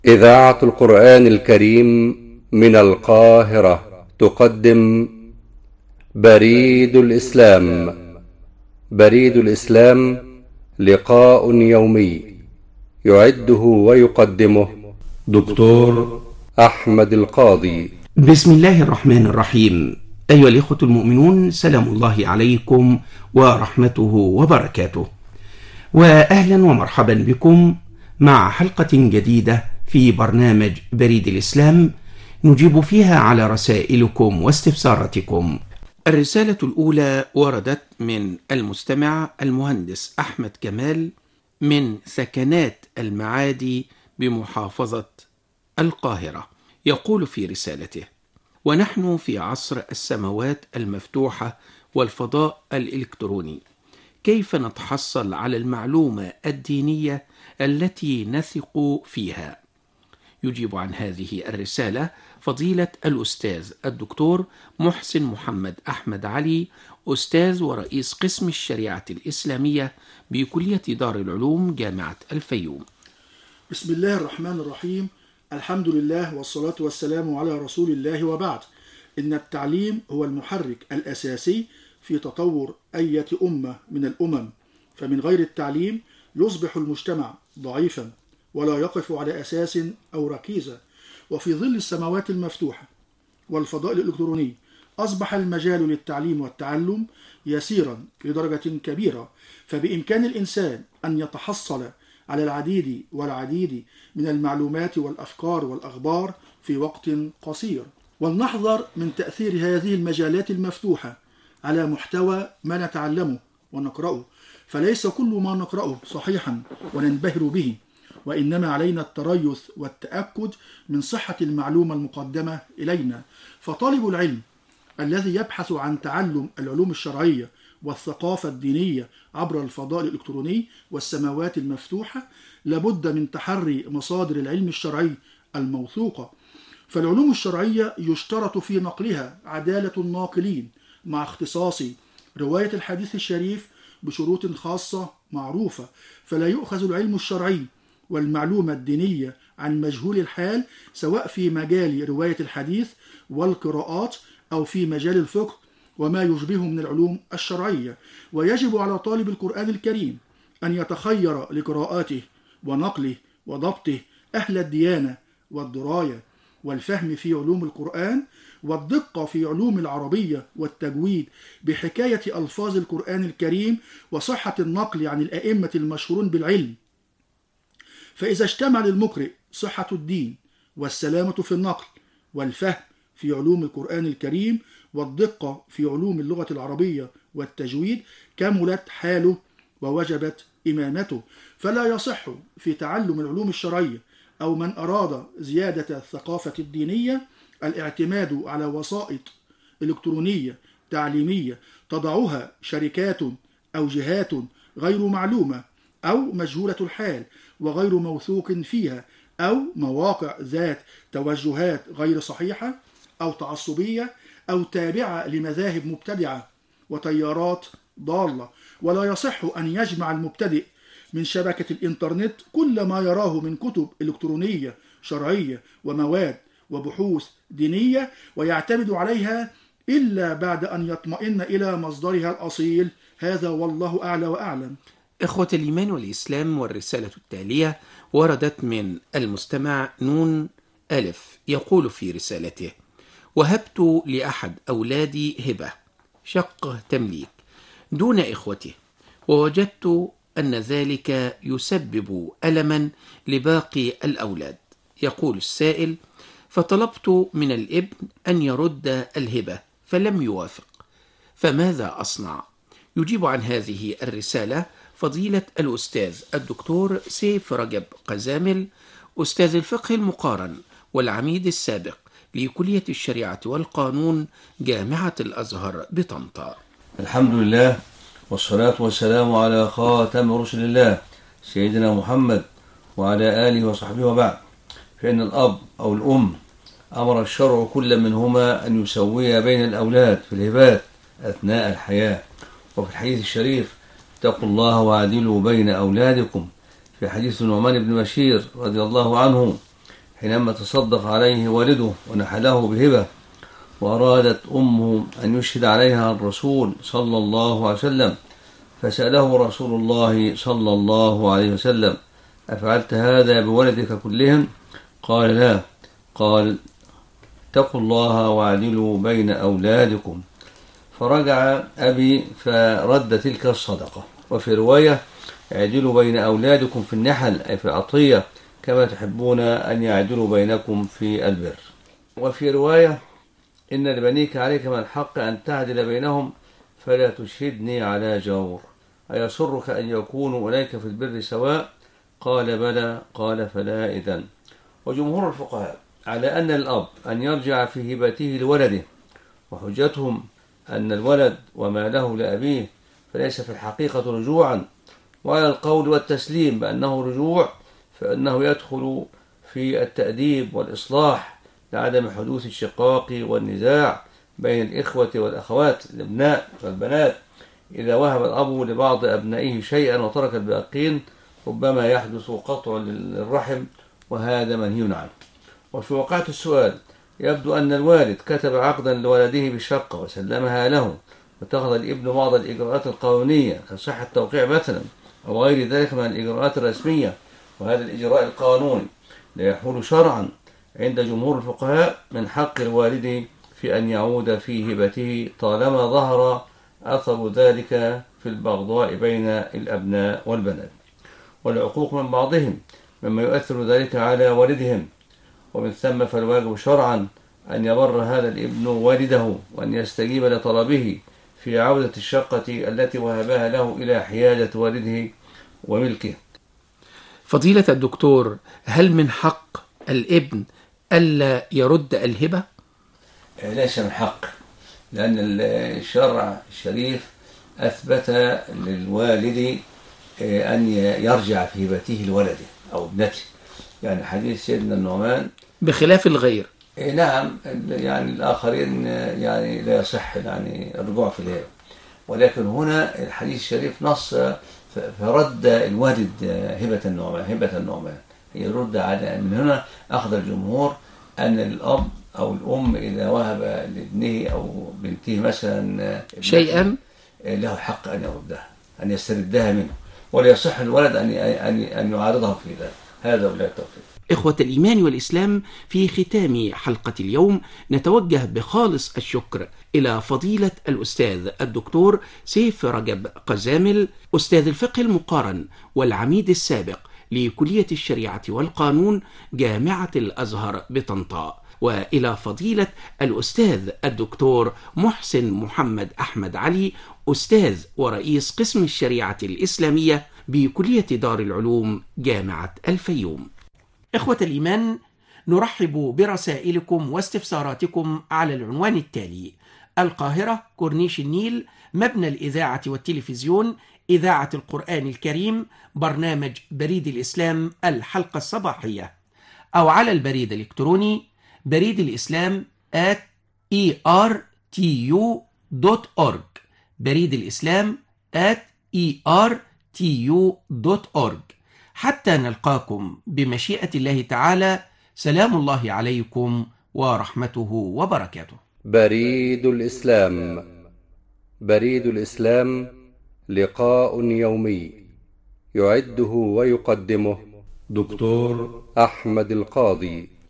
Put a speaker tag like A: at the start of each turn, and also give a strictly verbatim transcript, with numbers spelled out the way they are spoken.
A: إذاعة القرآن الكريم من القاهرة تقدم بريد الإسلام. بريد الإسلام لقاء يومي يعده ويقدمه دكتور أحمد القاضي.
B: بسم الله الرحمن الرحيم. أيها الإخوة المؤمنون، سلام الله عليكم ورحمته وبركاته، وأهلا ومرحبا بكم مع حلقة جديدة في برنامج بريد الإسلام نجيب فيها على رسائلكم واستفساراتكم. الرسالة الأولى وردت من المستمع المهندس أحمد كمال من سكنات المعادي بمحافظة القاهرة. يقول في رسالته: ونحن في عصر السماوات المفتوحة والفضاء الإلكتروني، كيف نتحصل على المعلومة الدينية التي نثق فيها؟ يجيب عن هذه الرسالة فضيلة الأستاذ الدكتور محسن محمد أحمد علي، أستاذ ورئيس قسم الشريعة الإسلامية بكلية دار العلوم جامعة الفيوم.
C: بسم الله الرحمن الرحيم. الحمد لله والصلاة والسلام على رسول الله، وبعد. إن التعليم هو المحرك الأساسي في تطور أية أمة من الأمم، فمن غير التعليم يصبح المجتمع ضعيفا ولا يقف على أساس أو ركيزة. وفي ظل السماوات المفتوحة والفضاء الإلكتروني أصبح المجال للتعليم والتعلم يسيرا بدرجة كبيرة، فبإمكان الإنسان أن يتحصل على العديد والعديد من المعلومات والأفكار والأخبار في وقت قصير. ولنحذر من تأثير هذه المجالات المفتوحة على محتوى ما نتعلمه ونقرأه، فليس كل ما نقرأه صحيحا وننبهر به، وإنما علينا التريث والتأكد من صحة المعلومة المقدمة إلينا. فطالب العلم الذي يبحث عن تعلم العلوم الشرعية والثقافة الدينية عبر الفضاء الإلكتروني والسماوات المفتوحة لابد من تحري مصادر العلم الشرعي الموثوقة، فالعلوم الشرعية يشترط في نقلها عدالة الناقلين مع اختصاص رواية الحديث الشريف بشروط خاصة معروفة، فلا يؤخذ العلم الشرعي والمعلومة الدينية عن مجهول الحال، سواء في مجال رواية الحديث والقراءات أو في مجال الفقه وما يشبهه من العلوم الشرعية. ويجب على طالب القرآن الكريم أن يتخير لقراءاته ونقله وضبطه أهل الديانة والدراية والفهم في علوم القرآن والدقة في علوم العربية والتجويد بحكاية ألفاظ القرآن الكريم وصحة النقل عن الأئمة المشهورون بالعلم. فإذا اجتمع للمقرئ صحة الدين والسلامة في النقل والفهم في علوم القرآن الكريم والدقة في علوم اللغة العربية والتجويد كملت حاله ووجبت إمامته. فلا يصح في تعلم العلوم الشرعية أو من أراد زيادة الثقافة الدينية الاعتماد على وسائط إلكترونية تعليمية تضعها شركات أو جهات غير معلومة أو مجهولة الحال وغير موثوق فيها، أو مواقع ذات توجهات غير صحيحة أو تعصبية أو تابعة لمذاهب مبتدعة وتيارات ضالة. ولا يصح أن يجمع المبتدئ من شبكة الإنترنت كل ما يراه من كتب إلكترونية شرعية ومواد وبحوث دينية ويعتمد عليها إلا بعد أن يطمئن إلى مصدرها الأصيل. هذا والله أعلى وأعلم.
B: إخوة الإيمان والإسلام، والرسالة التالية وردت من المستمع نون ألف. يقول في رسالته: وهبت لأحد أولادي هبة شقة تمليك دون إخوته، ووجدت أن ذلك يسبب ألما لباقي الأولاد. يقول السائل: فطلبت من الابن أن يرد الهبة فلم يوافق، فماذا أصنع؟ يجيب عن هذه الرسالة فضيلة الأستاذ الدكتور سيف رجب قزامل، أستاذ الفقه المقارن والعميد السابق لكلية الشريعة والقانون جامعة الأزهر بطنطا.
D: الحمد لله والصلاة والسلام على خاتم رسل الله سيدنا محمد وعلى آله وصحبه، وبعد. فإن الأب أو الأم أمر الشرع كل منهما أن يسوي بين الأولاد في الهبات أثناء الحياة. وفي الحديث الشريف: اتقوا الله واعدلوا بين أولادكم، في حديث نعمان بن بشير رضي الله عنه: حينما تصدق عليه والده ونحله بهبة، وأرادت أمه أن يشهد عليها الرسول صلى الله عليه وسلم، فسأله رسول الله صلى الله عليه وسلم: أفعلت هذا بولدك كلهم؟ قال: لا. قال: اتقوا الله واعدلوا بين أولادكم. فرجع أبي فرد تلك الصدقة. وفي رواية: اعدلوا بين أولادكم في النحل، أي في العطية، كما تحبون أن يعدلوا بينكم في البر. وفي رواية: إن لبنيك عليك من الحق أن تعدل بينهم فلا تشهدني على جور، أيسرك أن يكونوا إليك في البر سواء؟ قال: بلى. قال: فلا إذن. وجمهور الفقهاء على أن الأب أن يرجع في هبته لولده، وحجتهم أن الولد وما له لأبيه فليس في الحقيقة رجوعا، وعلى القول والتسليم بأنه رجوع فإنه يدخل في التأديب والإصلاح لعدم حدوث الشقاق والنزاع بين الإخوة والأخوات الأبناء والبنات. إذا وهب الأب لبعض أبنائه شيئا وترك الباقين ربما يحدث قطع للرحم، وهذا منهي عنه. وفي وقعة السؤال يبدو أن الوالد كتب عقدا لولده بالشقة وسلمها له، واتخذ الابن بعض الإجراءات القانونية كصحة التوقيع مثلا أو غير ذلك من الإجراءات الرسمية، وهذا الإجراء القانوني لا يحول شرعا عند جمهور الفقهاء من حق الوالد في أن يعود في هبته طالما ظهر أثر ذلك في البغضاء بين الأبناء والبنات والعقوق من بعضهم مما يؤثر ذلك على والدهم. ومن ثم فالواجب شرعا أن يبر هذا الابن والده وأن يستجيب لطلبه في عودة الشقة التي وهبها له إلى حيادة والده وملكه.
B: فضيلة الدكتور، هل من حق الابن ألا يرد الهبة؟
D: ليس من حق، لأن الشرع الشريف أثبت للوالد أن يرجع في هبته لولده أو ابنته، يعني حديث سيدنا النعمان،
B: بخلاف الغير.
D: نعم، يعني الآخرين يعني لا يصح يعني الرجوع في الهبة، ولكن هنا الحديث الشريف نص فرد الوالد هبة النعمان هبة النعمان يرد على. من هنا أخذ الجمهور أن الأب أو الأم إذا وهب لابنه أو بنته مثلا
B: شيئا
D: له حق أن يردها، أن يستردها منه، ولا يصح الولد أن أن يعارضه في ذلك. هذا ولا التوفيق.
B: إخوة الإيمان والإسلام، في ختام حلقة اليوم نتوجه بخالص الشكر إلى فضيلة الأستاذ الدكتور سيف رجب قزامل، أستاذ الفقه المقارن والعميد السابق لكلية الشريعة والقانون جامعة الأزهر بطنطا، وإلى فضيلة الأستاذ الدكتور محسن محمد أحمد علي، أستاذ ورئيس قسم الشريعة الإسلامية بكلية دار العلوم جامعة الفيوم. إخوة الإيمان، نرحب برسائلكم واستفساراتكم على العنوان التالي: القاهرة، كورنيش النيل، مبنى الإذاعة والتلفزيون، إذاعة القرآن الكريم، برنامج بريد الإسلام الحلقة الصباحية، أو على البريد الإلكتروني بريد الإسلام at e r t u dot org، بريد الإسلام at e r t u dot org. حتى نلقاكم بمشيئة الله تعالى، سلام الله عليكم ورحمته وبركاته.
A: بريد الإسلام. بريد الإسلام لقاء يومي يعده ويقدمه دكتور أحمد القاضي.